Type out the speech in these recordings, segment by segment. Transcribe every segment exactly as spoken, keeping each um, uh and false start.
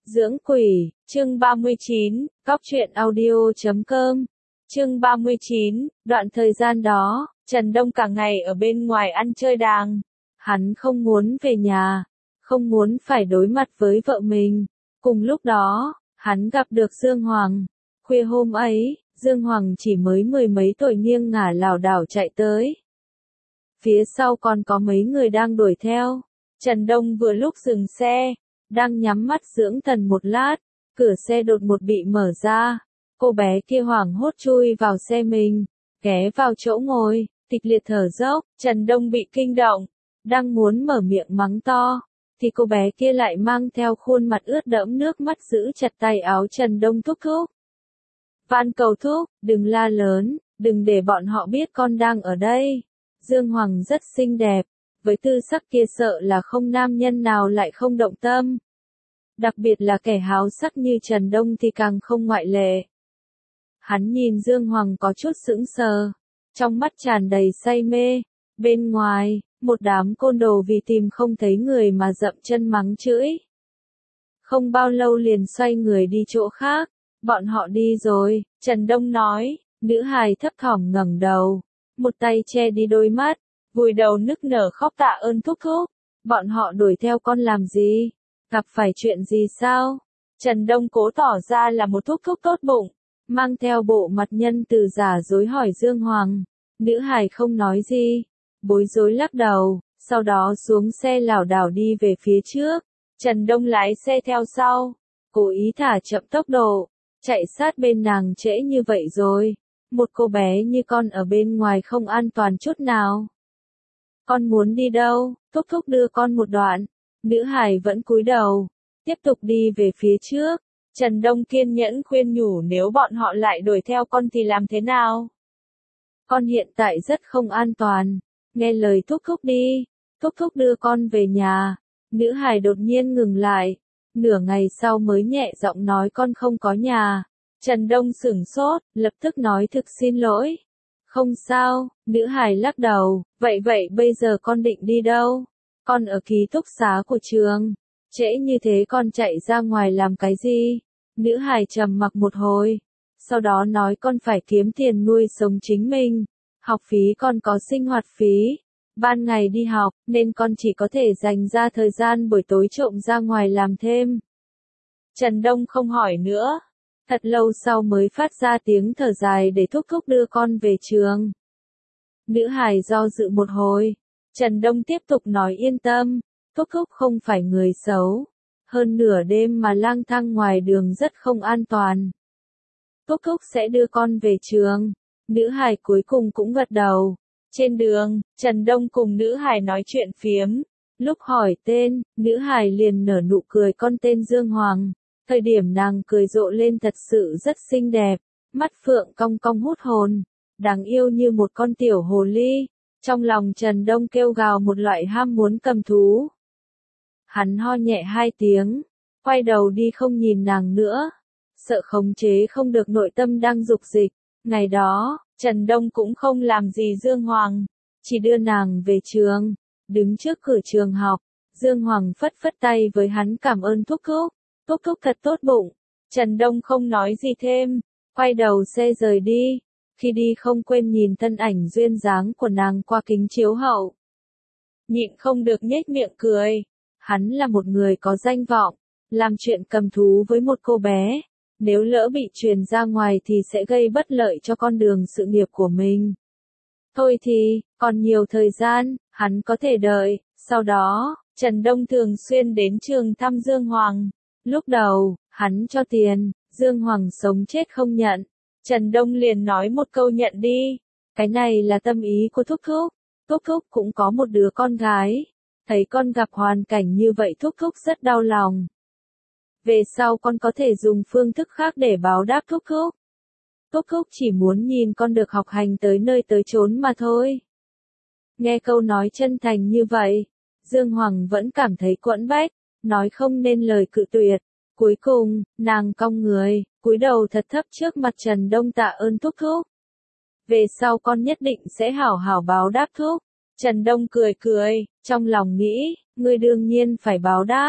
Dưỡng quỷ, chương ba mươi chín, góc truyện audio chấm com. Chương ba mươi chín, đoạn thời gian đó, Trần Đông cả ngày ở bên ngoài ăn chơi đàng. Hắn không muốn về nhà, không muốn phải đối mặt với vợ mình. Cùng lúc đó, hắn gặp được Dương Hoàng. Khuya hôm ấy, Dương Hoàng chỉ mới mười mấy tuổi nghiêng ngả lảo đảo chạy tới. Phía sau còn có mấy người đang đuổi theo. Trần Đông vừa lúc dừng xe, đang nhắm mắt dưỡng thần một lát, cửa xe đột một bị mở ra. Cô bé kia hoảng hốt chui vào xe mình, ghé vào chỗ ngồi, kịch liệt thở dốc. Trần Đông bị kinh động, đang muốn mở miệng mắng to, thì cô bé kia lại mang theo khuôn mặt ướt đẫm nước mắt giữ chặt tay áo Trần Đông thúc thúc. Van cầu thúc, đừng la lớn, đừng để bọn họ biết con đang ở đây. Dương Hoàng rất xinh đẹp, với tư sắc kia sợ là không nam nhân nào lại không động tâm. Đặc biệt là kẻ háo sắc như Trần Đông thì càng không ngoại lệ. Hắn nhìn Dương Hoàng có chút sững sờ, trong mắt tràn đầy say mê. Bên ngoài, một đám côn đồ vì tìm không thấy người mà dậm chân mắng chửi. Không bao lâu liền xoay người đi chỗ khác. Bọn họ đi rồi, Trần Đông nói. Nữ hài thấp thỏm ngẩng đầu, một tay che đi đôi mắt, vùi đầu nức nở khóc tạ ơn thúc thúc. Bọn họ đuổi theo con làm gì? Gặp phải chuyện gì sao? Trần Đông cố tỏ ra là một thúc thúc tốt bụng, mang theo bộ mặt nhân từ giả dối hỏi Dương Hoàng. Nữ hài không nói gì, bối rối lắc đầu, sau đó xuống xe lảo đảo đi về phía trước. Trần Đông lái xe theo sau, cố ý thả chậm tốc độ, chạy sát bên nàng. Trễ như vậy rồi, một cô bé như con ở bên ngoài không an toàn chút nào. Con muốn đi đâu? Thúc thúc đưa con một đoạn. Nữ hài vẫn cúi đầu, tiếp tục đi về phía trước. Trần Đông kiên nhẫn khuyên nhủ nếu bọn họ lại đuổi theo con thì làm thế nào? Con hiện tại rất không an toàn, nghe lời thúc thúc đi, thúc thúc đưa con về nhà. Nữ hài đột nhiên ngừng lại, nửa ngày sau mới nhẹ giọng nói con không có nhà. Trần Đông sửng sốt, lập tức nói thực xin lỗi. Không sao, nữ hài lắc đầu, vậy vậy bây giờ con định đi đâu? Con ở ký túc xá của trường. Trễ như thế con chạy ra ngoài làm cái gì? Nữ hài trầm mặc một hồi, sau đó nói con phải kiếm tiền nuôi sống chính mình. Học phí con có sinh hoạt phí. Ban ngày đi học, nên con chỉ có thể dành ra thời gian buổi tối trộm ra ngoài làm thêm. Trần Đông không hỏi nữa. Thật lâu sau mới phát ra tiếng thở dài để thúc thúc đưa con về trường. Nữ hài do dự một hồi. Trần Đông tiếp tục nói yên tâm, thúc thúc không phải người xấu. Hơn nửa đêm mà lang thang ngoài đường rất không an toàn. Thúc thúc sẽ đưa con về trường. Nữ hài cuối cùng cũng gật đầu. Trên đường, Trần Đông cùng nữ hài nói chuyện phiếm. Lúc hỏi tên, nữ hài liền nở nụ cười con tên Dương Hoàng. Thời điểm nàng cười rộ lên thật sự rất xinh đẹp. Mắt phượng cong cong hút hồn. Đáng yêu như một con tiểu hồ ly. Trong lòng Trần Đông kêu gào một loại ham muốn cầm thú. Hắn ho nhẹ hai tiếng, quay đầu đi không nhìn nàng nữa. Sợ khống chế không được nội tâm đang dục dịch. Ngày đó, Trần Đông cũng không làm gì Dương Hoàng, chỉ đưa nàng về trường. Đứng trước cửa trường học, Dương Hoàng phất phất tay với hắn cảm ơn thúc thúc. Thúc thúc thật tốt bụng. Trần Đông không nói gì thêm, quay đầu xe rời đi. Khi đi không quên nhìn thân ảnh duyên dáng của nàng qua kính chiếu hậu. Nhịn không được nhếch miệng cười. Hắn là một người có danh vọng, làm chuyện cầm thú với một cô bé. Nếu lỡ bị truyền ra ngoài thì sẽ gây bất lợi cho con đường sự nghiệp của mình. Thôi thì, còn nhiều thời gian, hắn có thể đợi. Sau đó, Trần Đông thường xuyên đến trường thăm Dương Hoàng. Lúc đầu, hắn cho tiền, Dương Hoàng sống chết không nhận. Trần Đông liền nói một câu nhận đi. Cái này là tâm ý của thúc thúc. Thúc thúc cũng có một đứa con gái. Thấy con gặp hoàn cảnh như vậy thúc thúc rất đau lòng. Về sau con có thể dùng phương thức khác để báo đáp thúc thúc. Thúc thúc chỉ muốn nhìn con được học hành tới nơi tới chốn mà thôi. Nghe câu nói chân thành như vậy, Dương Hoàng vẫn cảm thấy quẫn bách, nói không nên lời cự tuyệt. Cuối cùng, nàng cong người, cúi đầu thật thấp trước mặt Trần Đông tạ ơn thúc thúc. Về sau con nhất định sẽ hảo hảo báo đáp thúc. Trần Đông cười cười, trong lòng nghĩ, ngươi đương nhiên phải báo đáp.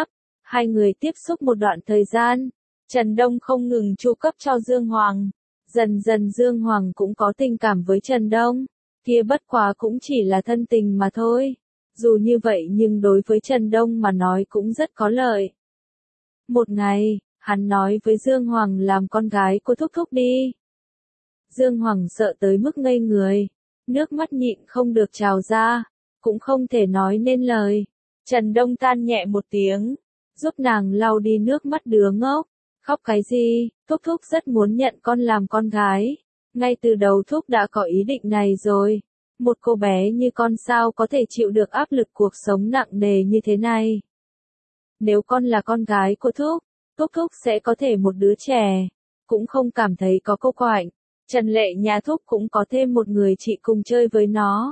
Hai người tiếp xúc một đoạn thời gian, Trần Đông không ngừng chu cấp cho Dương Hoàng. Dần dần Dương Hoàng cũng có tình cảm với Trần Đông, kia bất quá cũng chỉ là thân tình mà thôi. Dù như vậy nhưng đối với Trần Đông mà nói cũng rất có lợi. Một ngày, hắn nói với Dương Hoàng làm con gái của thúc thúc đi. Dương Hoàng sợ tới mức ngây người, nước mắt nhịn không được trào ra, cũng không thể nói nên lời. Trần Đông than nhẹ một tiếng, giúp nàng lau đi nước mắt đứa ngốc. Khóc cái gì, thúc thúc rất muốn nhận con làm con gái. Ngay từ đầu thúc đã có ý định này rồi. Một cô bé như con sao có thể chịu được áp lực cuộc sống nặng nề như thế này. Nếu con là con gái của thúc, thúc thúc sẽ có thể một đứa trẻ. Cũng không cảm thấy có cô quạnh. Trần Lệ nhà thúc cũng có thêm một người chị cùng chơi với nó.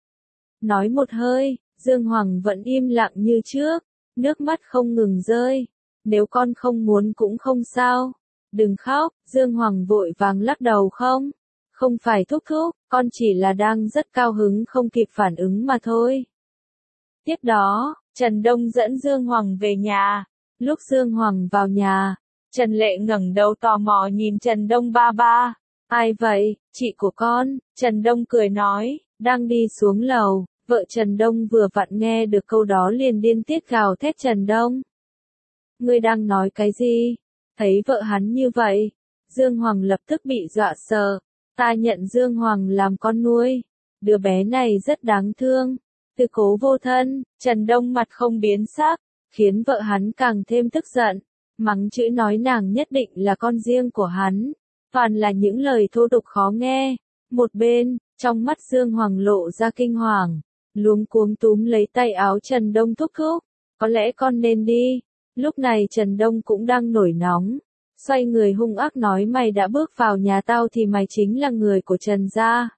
Nói một hơi, Dương Hoàng vẫn im lặng như trước, nước mắt không ngừng rơi. Nếu con không muốn cũng không sao. Đừng khóc, Dương Hoàng vội vàng lắc đầu không. Không phải thúc thúc, con chỉ là đang rất cao hứng không kịp phản ứng mà thôi. Tiếp đó, Trần Đông dẫn Dương Hoàng về nhà. Lúc Dương Hoàng vào nhà, Trần Lệ ngẩng đầu tò mò nhìn Trần Đông ba ba. Ai vậy, chị của con? Trần Đông cười nói, đang đi xuống lầu. Vợ Trần Đông vừa vặn nghe được câu đó liền điên tiết gào thét Trần Đông. Ngươi đang nói cái gì? Thấy vợ hắn như vậy, Dương Hoàng lập tức bị dọa sợ. Ta nhận Dương Hoàng làm con nuôi. Đứa bé này rất đáng thương. Tư cố vô thân, Trần Đông mặt không biến sắc, khiến vợ hắn càng thêm tức giận. Mắng chửi nói nàng nhất định là con riêng của hắn. Toàn là những lời thô tục khó nghe. Một bên, trong mắt Dương Hoàng lộ ra kinh hoàng, luống cuống túm lấy tay áo Trần Đông thúc thúc. Có lẽ con nên đi. Lúc này Trần Đông cũng đang nổi nóng. Xoay người hung ác nói mày đã bước vào nhà tao thì mày chính là người của Trần gia.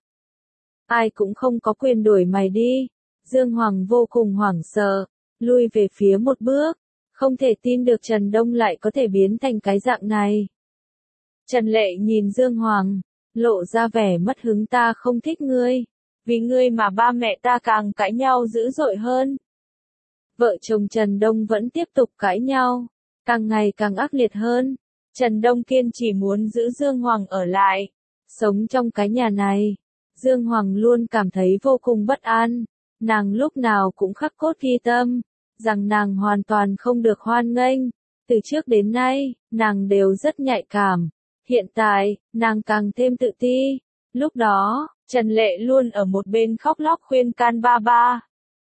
Ai cũng không có quyền đuổi mày đi. Dương Hoàng vô cùng hoảng sợ, lui về phía một bước. Không thể tin được Trần Đông lại có thể biến thành cái dạng này. Trần Lệ nhìn Dương Hoàng, lộ ra vẻ mất hứng ta không thích ngươi. Vì ngươi mà ba mẹ ta càng cãi nhau dữ dội hơn. Vợ chồng Trần Đông vẫn tiếp tục cãi nhau, càng ngày càng ác liệt hơn. Trần Đông kiên chỉ muốn giữ Dương Hoàng ở lại, sống trong cái nhà này. Dương Hoàng luôn cảm thấy vô cùng bất an, nàng lúc nào cũng khắc cốt ghi tâm, rằng nàng hoàn toàn không được hoan nghênh. Từ trước đến nay, nàng đều rất nhạy cảm. Hiện tại, nàng càng thêm tự ti. Lúc đó, Trần Lệ luôn ở một bên khóc lóc khuyên can ba ba.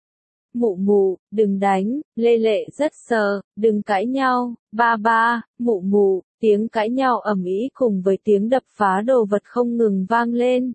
Mụ mụ, đừng đánh, Lê Lệ rất sợ, đừng cãi nhau, ba ba, mụ mụ, tiếng cãi nhau ầm ĩ cùng với tiếng đập phá đồ vật không ngừng vang lên.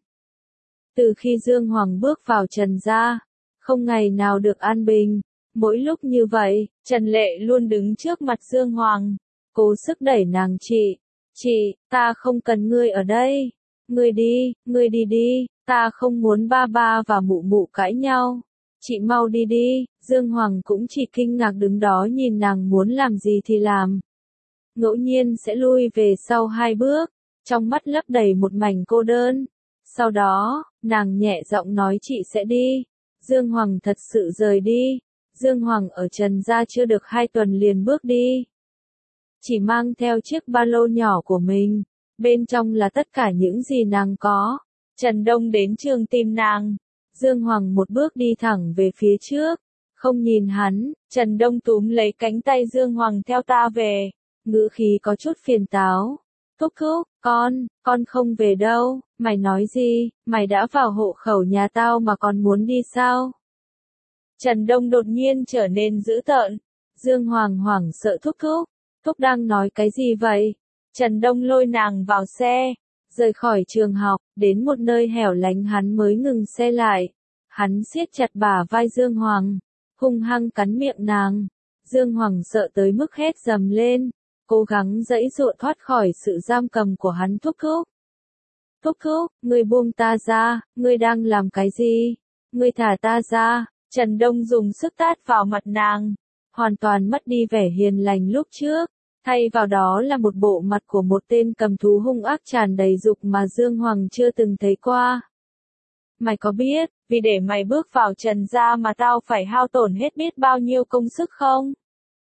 Từ khi Dương Hoàng bước vào Trần gia, không ngày nào được an bình. Mỗi lúc như vậy, Trần Lệ luôn đứng trước mặt Dương Hoàng, cố sức đẩy nàng chị. Chị, ta không cần ngươi ở đây. Ngươi đi, ngươi đi đi, ta không muốn ba ba và mụ mụ cãi nhau. Chị mau đi đi. Dương Hoàng cũng chỉ kinh ngạc đứng đó nhìn nàng muốn làm gì thì làm. Ngẫu nhiên sẽ lui về sau hai bước, trong mắt lấp đầy một mảnh cô đơn. Sau đó, nàng nhẹ giọng nói chị sẽ đi. Dương Hoàng thật sự rời đi. Dương Hoàng ở Trần gia chưa được hai tuần liền bước đi. Chỉ mang theo chiếc ba lô nhỏ của mình, bên trong là tất cả những gì nàng có. Trần Đông đến trường tìm nàng. Dương Hoàng một bước đi thẳng về phía trước, không nhìn hắn. Trần Đông túm lấy cánh tay Dương Hoàng theo ta về, ngữ khí có chút phiền táo. Thúc thúc, con, con không về đâu, mày nói gì, mày đã vào hộ khẩu nhà tao mà còn muốn đi sao? Trần Đông đột nhiên trở nên dữ tợn. Dương Hoàng hoảng sợ thúc thúc, thúc đang nói cái gì vậy? Trần Đông lôi nàng vào xe, rời khỏi trường học, đến một nơi hẻo lánh hắn mới ngừng xe lại. Hắn siết chặt bả vai Dương Hoàng, hung hăng cắn miệng nàng. Dương Hoàng sợ tới mức hét dầm lên, cố gắng giãy giụa thoát khỏi sự giam cầm của hắn thúc thúc. Thúc thúc, ngươi buông ta ra, ngươi đang làm cái gì? Ngươi thả ta ra. Trần Đông dùng sức tát vào mặt nàng, hoàn toàn mất đi vẻ hiền lành lúc trước, thay vào đó là một bộ mặt của một tên cầm thú hung ác tràn đầy dục mà Dương Hoàng chưa từng thấy qua. Mày có biết, vì để mày bước vào Trần gia mà tao phải hao tổn hết biết bao nhiêu công sức không?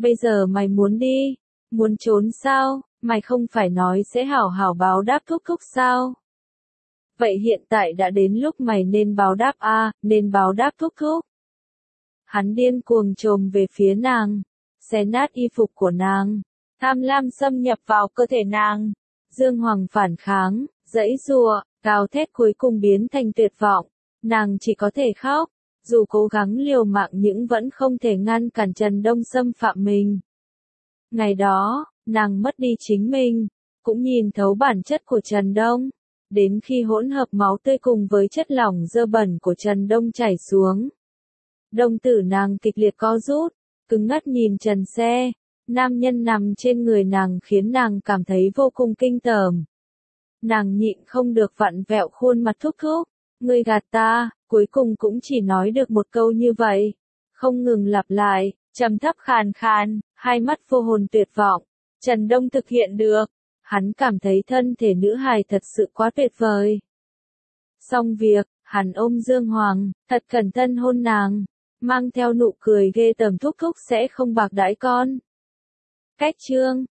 Bây giờ mày muốn đi? Muốn trốn sao? Mày không phải nói sẽ hảo hảo báo đáp Thúc Thúc sao? Vậy hiện tại đã đến lúc mày nên báo đáp a, à, nên báo đáp Thúc Thúc. Hắn điên cuồng chồm về phía nàng, xé nát y phục của nàng, tham lam xâm nhập vào cơ thể nàng. Dương Hoàng phản kháng, giãy giụa, gào thét cuối cùng biến thành tuyệt vọng. Nàng chỉ có thể khóc, dù cố gắng liều mạng nhưng vẫn không thể ngăn cản Trần Đông xâm phạm mình. Ngày đó, nàng mất đi chính mình, cũng nhìn thấu bản chất của Trần Đông. Đến khi hỗn hợp máu tươi cùng với chất lỏng dơ bẩn của Trần Đông chảy xuống. Đồng tử nàng kịch liệt co rút, cứng ngắt nhìn Trần Xe. Nam nhân nằm trên người nàng khiến nàng cảm thấy vô cùng kinh tởm. Nàng nhịn không được vặn vẹo khuôn mặt Thúc Thúc. Ngươi gạt ta, cuối cùng cũng chỉ nói được một câu như vậy. Không ngừng lặp lại, trầm thấp khàn khàn, hai mắt vô hồn tuyệt vọng. Trần Đông thực hiện được. Hắn cảm thấy thân thể nữ hài thật sự quá tuyệt vời. Xong việc, hắn ôm Dương Hoàng, thật cẩn thận hôn nàng, mang theo nụ cười ghê tởm Thúc Thúc sẽ không bạc đãi con. Cách chương